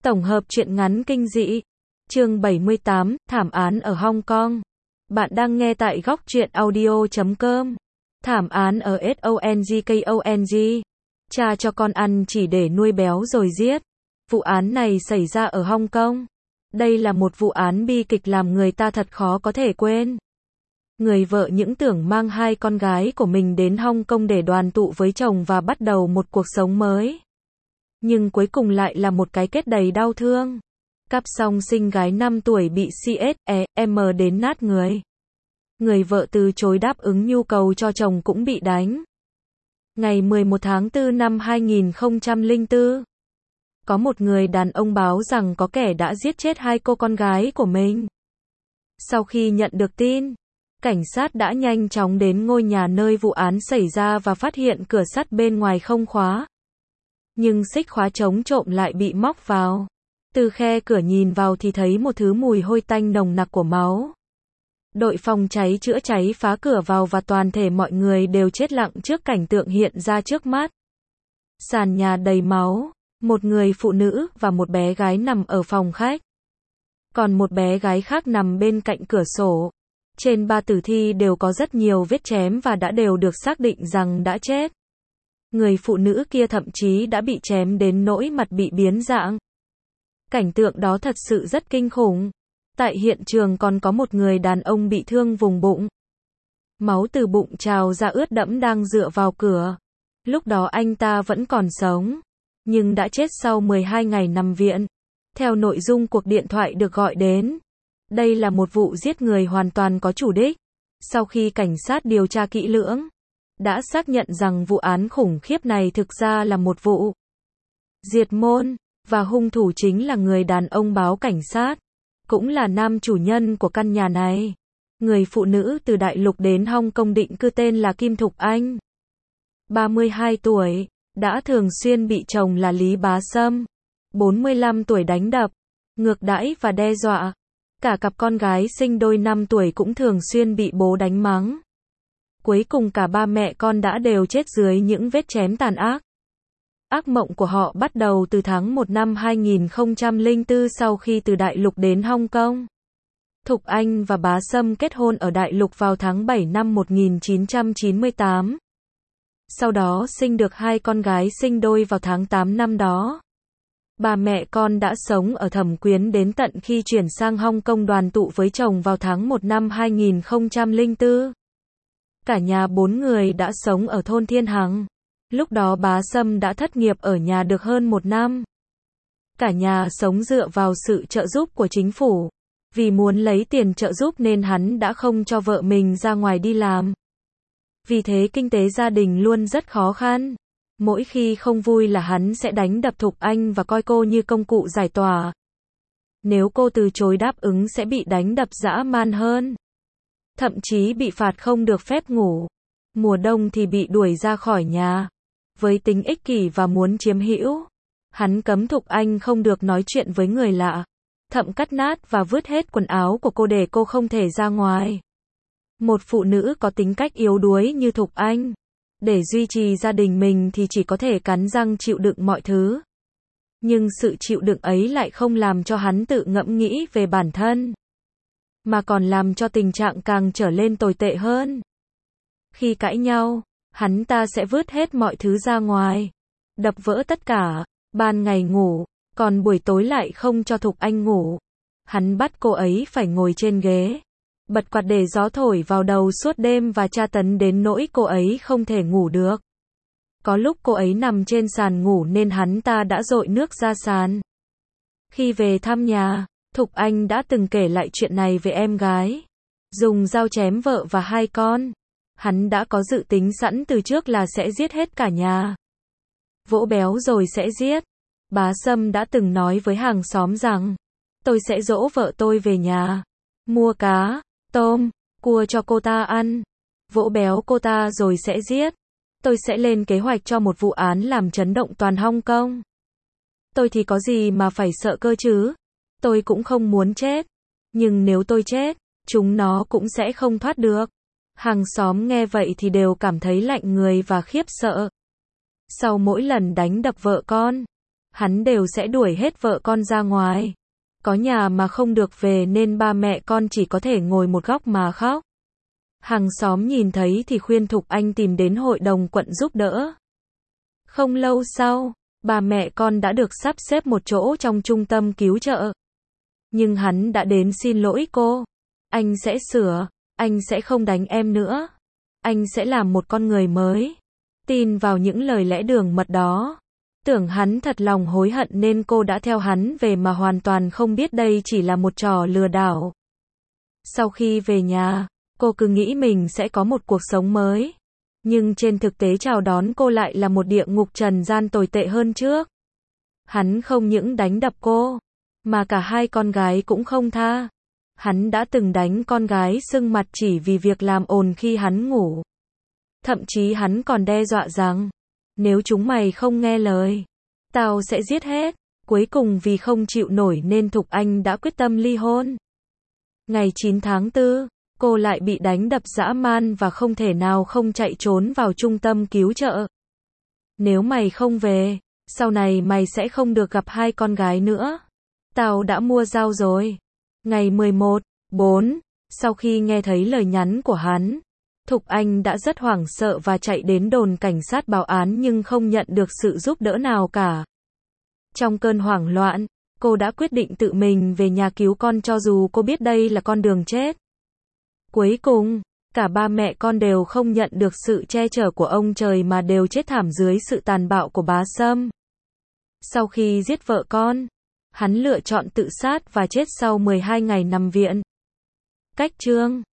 Tổng hợp truyện ngắn kinh dị. Chương 78, thảm án ở Hong Kong. Bạn đang nghe tại góc truyện audio.com. Thảm án ở SONGKONG. Cha cho con ăn chỉ để nuôi béo rồi giết. Vụ án này xảy ra ở Hong Kong. Đây là một vụ án bi kịch làm người ta thật khó có thể quên. Người vợ những tưởng mang hai con gái của mình đến Hong Kong để đoàn tụ với chồng và bắt đầu một cuộc sống mới. Nhưng cuối cùng lại là một cái kết đầy đau thương. Cặp song sinh gái 5 tuổi bị CSEM đến nát người. Người vợ từ chối đáp ứng nhu cầu cho chồng cũng bị đánh. Ngày 11 tháng 4 năm 2004, có một người đàn ông báo rằng có kẻ đã giết chết hai cô con gái của mình. Sau khi nhận được tin, cảnh sát đã nhanh chóng đến ngôi nhà nơi vụ án xảy ra và phát hiện cửa sắt bên ngoài không khóa. Nhưng xích khóa chống trộm lại bị móc vào. Từ khe cửa nhìn vào thì thấy một thứ mùi hôi tanh nồng nặc của máu. Đội phòng cháy chữa cháy phá cửa vào và toàn thể mọi người đều chết lặng trước cảnh tượng hiện ra trước mắt. Sàn nhà đầy máu, một người phụ nữ và một bé gái nằm ở phòng khách. Còn một bé gái khác nằm bên cạnh cửa sổ. Trên ba tử thi đều có rất nhiều vết chém và đã đều được xác định rằng đã chết. Người phụ nữ kia thậm chí đã bị chém đến nỗi mặt bị biến dạng. Cảnh tượng đó thật sự rất kinh khủng. Tại hiện trường còn có một người đàn ông bị thương vùng bụng. Máu từ bụng trào ra ướt đẫm đang dựa vào cửa. Lúc đó anh ta vẫn còn sống, nhưng đã chết sau 12 ngày nằm viện. Theo nội dung cuộc điện thoại được gọi đến, đây là một vụ giết người hoàn toàn có chủ đích. Sau khi cảnh sát điều tra kỹ lưỡng, đã xác nhận rằng vụ án khủng khiếp này thực ra là một vụ diệt môn, và hung thủ chính là người đàn ông báo cảnh sát, cũng là nam chủ nhân của căn nhà này. Người phụ nữ từ Đại Lục đến Hong Kong định cư tên là Kim Thục Anh, 32 tuổi, đã thường xuyên bị chồng là Lý Bá Sâm, 45 tuổi đánh đập, ngược đãi và đe dọa. Cả cặp con gái sinh đôi 5 tuổi cũng thường xuyên bị bố đánh mắng. Cuối cùng cả ba mẹ con đã đều chết dưới những vết chém tàn ác. Ác mộng của họ bắt đầu từ tháng 1 năm 2004 sau khi từ Đại Lục đến Hong Kong. Thục Anh và Bá Sâm kết hôn ở Đại Lục vào tháng 7 năm 1998. Sau đó sinh được hai con gái sinh đôi vào tháng 8 năm đó. Bà mẹ con đã sống ở Thẩm Quyến đến tận khi chuyển sang Hong Kong đoàn tụ với chồng vào tháng 1 năm 2004. Cả nhà 4 người đã sống ở thôn Thiên Hằng. Lúc đó Bá Sâm đã thất nghiệp ở nhà được hơn 1 năm. Cả nhà sống dựa vào sự trợ giúp của chính phủ. Vì muốn lấy tiền trợ giúp nên hắn đã không cho vợ mình ra ngoài đi làm. Vì thế kinh tế gia đình luôn rất khó khăn. Mỗi khi không vui là hắn sẽ đánh đập Thục Anh và coi cô như công cụ giải tỏa. Nếu cô từ chối đáp ứng sẽ bị đánh đập dã man hơn. Thậm chí bị phạt không được phép ngủ. Mùa đông thì bị đuổi ra khỏi nhà. Với tính ích kỷ và muốn chiếm hữu, hắn cấm Thục Anh không được nói chuyện với người lạ. Thậm cắt nát và vứt hết quần áo của cô để cô không thể ra ngoài. Một phụ nữ có tính cách yếu đuối như Thục Anh, để duy trì gia đình mình thì chỉ có thể cắn răng chịu đựng mọi thứ. Nhưng sự chịu đựng ấy lại không làm cho hắn tự ngẫm nghĩ về bản thân, mà còn làm cho tình trạng càng trở lên tồi tệ hơn. Khi cãi nhau, hắn ta sẽ vứt hết mọi thứ ra ngoài, đập vỡ tất cả, ban ngày ngủ, còn buổi tối lại không cho Thục Anh ngủ. Hắn bắt cô ấy phải ngồi trên ghế, bật quạt để gió thổi vào đầu suốt đêm và tra tấn đến nỗi cô ấy không thể ngủ được. Có lúc cô ấy nằm trên sàn ngủ nên hắn ta đã dội nước ra sàn. Khi về thăm nhà, Thục Anh đã từng kể lại chuyện này với em gái. Dùng dao chém vợ và hai con. Hắn đã có dự tính sẵn từ trước là sẽ giết hết cả nhà. Vỗ béo rồi sẽ giết. Bá Sâm đã từng nói với hàng xóm rằng, tôi sẽ dỗ vợ tôi về nhà, mua cá, tôm, cua cho cô ta ăn, vỗ béo cô ta rồi sẽ giết. Tôi sẽ lên kế hoạch cho một vụ án làm chấn động toàn Hong Kong. Tôi thì có gì mà phải sợ cơ chứ? Tôi cũng không muốn chết. Nhưng nếu tôi chết, chúng nó cũng sẽ không thoát được. Hàng xóm nghe vậy thì đều cảm thấy lạnh người và khiếp sợ. Sau mỗi lần đánh đập vợ con, hắn đều sẽ đuổi hết vợ con ra ngoài. Có nhà mà không được về nên ba mẹ con chỉ có thể ngồi một góc mà khóc. Hàng xóm nhìn thấy thì khuyên Thục Anh tìm đến hội đồng quận giúp đỡ. Không lâu sau, bà mẹ con đã được sắp xếp một chỗ trong trung tâm cứu trợ. Nhưng hắn đã đến xin lỗi cô. Anh sẽ sửa, anh sẽ không đánh em nữa. Anh sẽ làm một con người mới. Tin vào những lời lẽ đường mật đó. Tưởng hắn thật lòng hối hận nên cô đã theo hắn về mà hoàn toàn không biết đây chỉ là một trò lừa đảo. Sau khi về nhà, cô cứ nghĩ mình sẽ có một cuộc sống mới. Nhưng trên thực tế chào đón cô lại là một địa ngục trần gian tồi tệ hơn trước. Hắn không những đánh đập cô, mà cả hai con gái cũng không tha. Hắn đã từng đánh con gái sưng mặt chỉ vì việc làm ồn khi hắn ngủ. Thậm chí hắn còn đe dọa rằng, nếu chúng mày không nghe lời, tao sẽ giết hết. Cuối cùng vì không chịu nổi nên Thục Anh đã quyết tâm ly hôn. Ngày 9 tháng 4, cô lại bị đánh đập dã man và không thể nào không chạy trốn vào trung tâm cứu trợ. Nếu mày không về, sau này mày sẽ không được gặp hai con gái nữa. Tao đã mua dao rồi. Ngày 11/4, sau khi nghe thấy lời nhắn của hắn, Thục Anh đã rất hoảng sợ và chạy đến đồn cảnh sát báo án nhưng không nhận được sự giúp đỡ nào cả. Trong cơn hoảng loạn, cô đã quyết định tự mình về nhà cứu con cho dù cô biết đây là con đường chết. Cuối cùng, cả ba mẹ con đều không nhận được sự che chở của ông trời mà đều chết thảm dưới sự tàn bạo của bá Sâm. Sau khi giết vợ con, hắn lựa chọn tự sát và chết sau 12 ngày nằm viện. Cách chương